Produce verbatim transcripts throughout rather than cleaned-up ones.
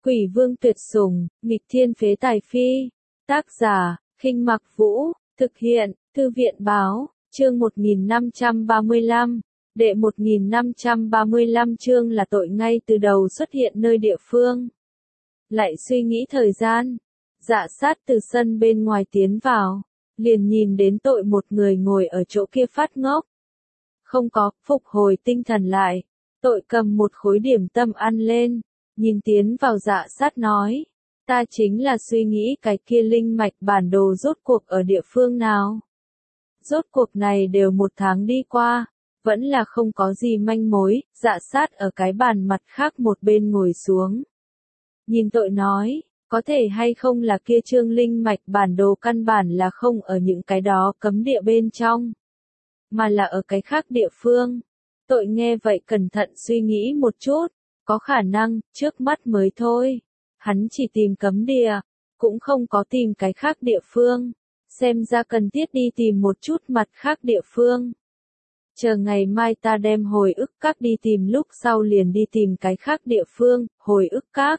Quỷ vương tuyệt sủng, nghịch thiên phế tài phi. Tác giả, Khinh Mặc Vũ, thực hiện, Thư viện báo, chương một nghìn năm trăm ba mươi lăm. Đệ một nghìn năm trăm ba mươi lăm chương là tội ngay từ đầu xuất hiện nơi địa phương. Lại suy nghĩ thời gian, Dạ Sát từ sân bên ngoài tiến vào, liền nhìn đến tội một người ngồi ở chỗ kia phát ngốc. Không có, phục hồi tinh thần lại, tội cầm một khối điểm tâm ăn lên, nhìn tiến vào Dạ Sát nói, ta chính là suy nghĩ cái kia linh mạch bản đồ rốt cuộc ở địa phương nào. Rốt cuộc này đều một tháng đi qua, vẫn là không có gì manh mối. Dạ Sát ở cái bàn mặt khác một bên ngồi xuống. Nhìn tội nói, có thể hay không là kia chương linh mạch bản đồ căn bản là không ở những cái đó cấm địa bên trong, mà là ở cái khác địa phương. Tội nghe vậy cẩn thận suy nghĩ một chút, có khả năng, trước mắt mới thôi. Hắn chỉ tìm cấm địa, cũng không có tìm cái khác địa phương. Xem ra cần thiết đi tìm một chút mặt khác địa phương. Chờ ngày mai ta đem hồi ức các đi tìm, lúc sau liền đi tìm cái khác địa phương, hồi ức các.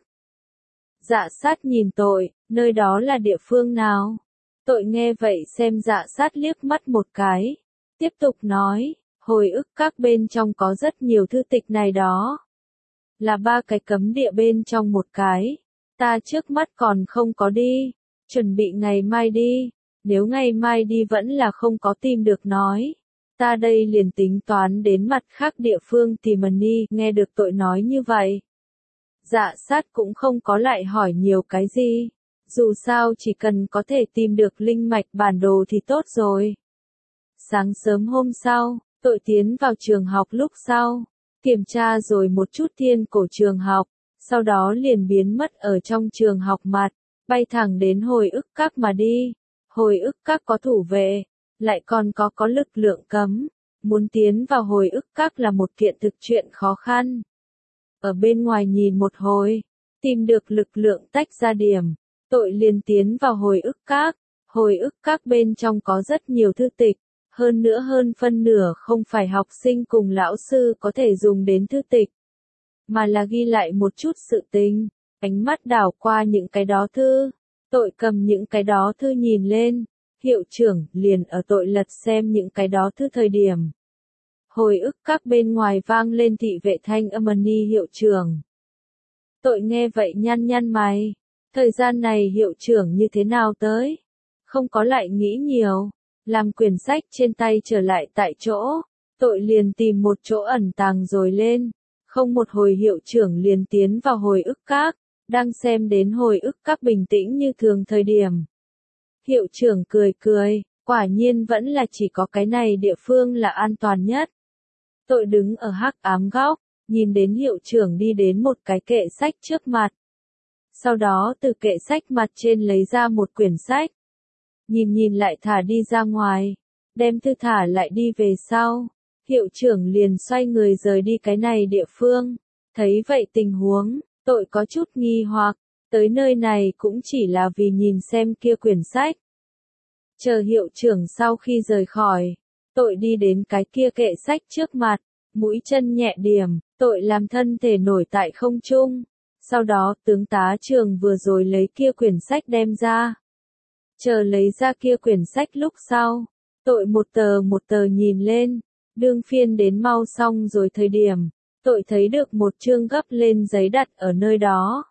Dạ Sát nhìn tội, nơi đó là địa phương nào? Tội nghe vậy xem Dạ Sát liếc mắt một cái. Tiếp tục nói, hồi ức các bên trong có rất nhiều thư tịch này đó. Là ba cái cấm địa bên trong một cái. Ta trước mắt còn không có đi. Chuẩn bị ngày mai đi. Nếu ngày mai đi vẫn là không có tìm được nói. Ta đây liền tính toán đến mặt khác địa phương tìm đi. Nghe được tội nói như vậy. Dạ Sát cũng không có lại hỏi nhiều cái gì. Dù sao chỉ cần có thể tìm được linh mạch bản đồ thì tốt rồi. Sáng sớm hôm sau, tội tiến vào trường học lúc sau. Kiểm tra rồi một chút thiên cổ trường học. Sau đó liền biến mất ở trong trường học mặt. Bay thẳng đến hồi ức các mà đi. Hồi ức các có thủ vệ. Lại còn có có lực lượng cấm. Muốn tiến vào hồi ức các là một kiện thực chuyện khó khăn. Ở bên ngoài nhìn một hồi, tìm được lực lượng tách ra điểm, tội liền tiến vào hồi ức các. Hồi ức các bên trong có rất nhiều thư tịch, hơn nữa hơn phân nửa không phải học sinh cùng lão sư có thể dùng đến thư tịch, mà là ghi lại một chút sự tình. Ánh mắt đảo qua những cái đó thư, tội cầm những cái đó thư nhìn lên, hiệu trưởng liền ở tội lật xem những cái đó thư thời điểm. Hồi ức các bên ngoài vang lên thị vệ thanh âm ni hiệu trưởng. Tội nghe vậy nhăn nhăn mày, thời gian này hiệu trưởng như thế nào tới? Không có lại nghĩ nhiều, làm quyển sách trên tay trở lại tại chỗ, tội liền tìm một chỗ ẩn tàng rồi lên. Không một hồi hiệu trưởng liền tiến vào hồi ức các, đang xem đến hồi ức các bình tĩnh như thường thời điểm. Hiệu trưởng cười cười, quả nhiên vẫn là chỉ có cái này địa phương là an toàn nhất. Tội đứng ở hắc ám góc, nhìn đến hiệu trưởng đi đến một cái kệ sách trước mặt. Sau đó từ kệ sách mặt trên lấy ra một quyển sách. Nhìn nhìn lại thả đi ra ngoài, đem thư thả lại đi về sau. Hiệu trưởng liền xoay người rời đi cái này địa phương. Thấy vậy tình huống, tội có chút nghi hoặc, tới nơi này cũng chỉ là vì nhìn xem kia quyển sách. Chờ hiệu trưởng sau khi rời khỏi, tội đi đến cái kia kệ sách trước mặt, mũi chân nhẹ điểm, tội làm thân thể nổi tại không trung. Sau đó tướng tá trường vừa rồi lấy kia quyển sách đem ra. Chờ lấy ra kia quyển sách lúc sau, tội một tờ một tờ nhìn lên, đương phiên đến mau xong rồi thời điểm, tội thấy được một chương gấp lên giấy đặt ở nơi đó.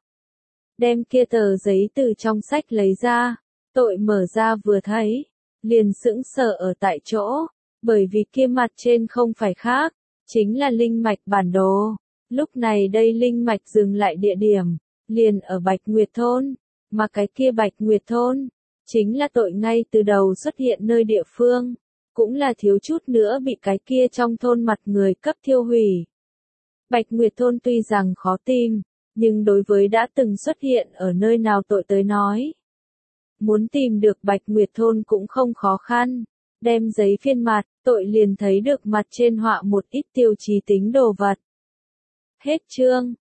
Đem kia tờ giấy từ trong sách lấy ra, tội mở ra vừa thấy, liền sững sờ ở tại chỗ, bởi vì kia mặt trên không phải khác, chính là linh mạch bản đồ. Lúc này đây linh mạch dừng lại địa điểm, liền ở Bạch Nguyệt Thôn, mà cái kia Bạch Nguyệt Thôn, chính là tội ngay từ đầu xuất hiện nơi địa phương, cũng là thiếu chút nữa bị cái kia trong thôn mặt người cấp thiêu hủy. Bạch Nguyệt Thôn tuy rằng khó tìm, nhưng đối với đã từng xuất hiện ở nơi nào tội tới nói. Muốn tìm được Bạch Nguyệt Thôn cũng không khó khăn, đem giấy phiên mặt, tội liền thấy được mặt trên họa một ít tiêu chí tính đồ vật. Hết chương.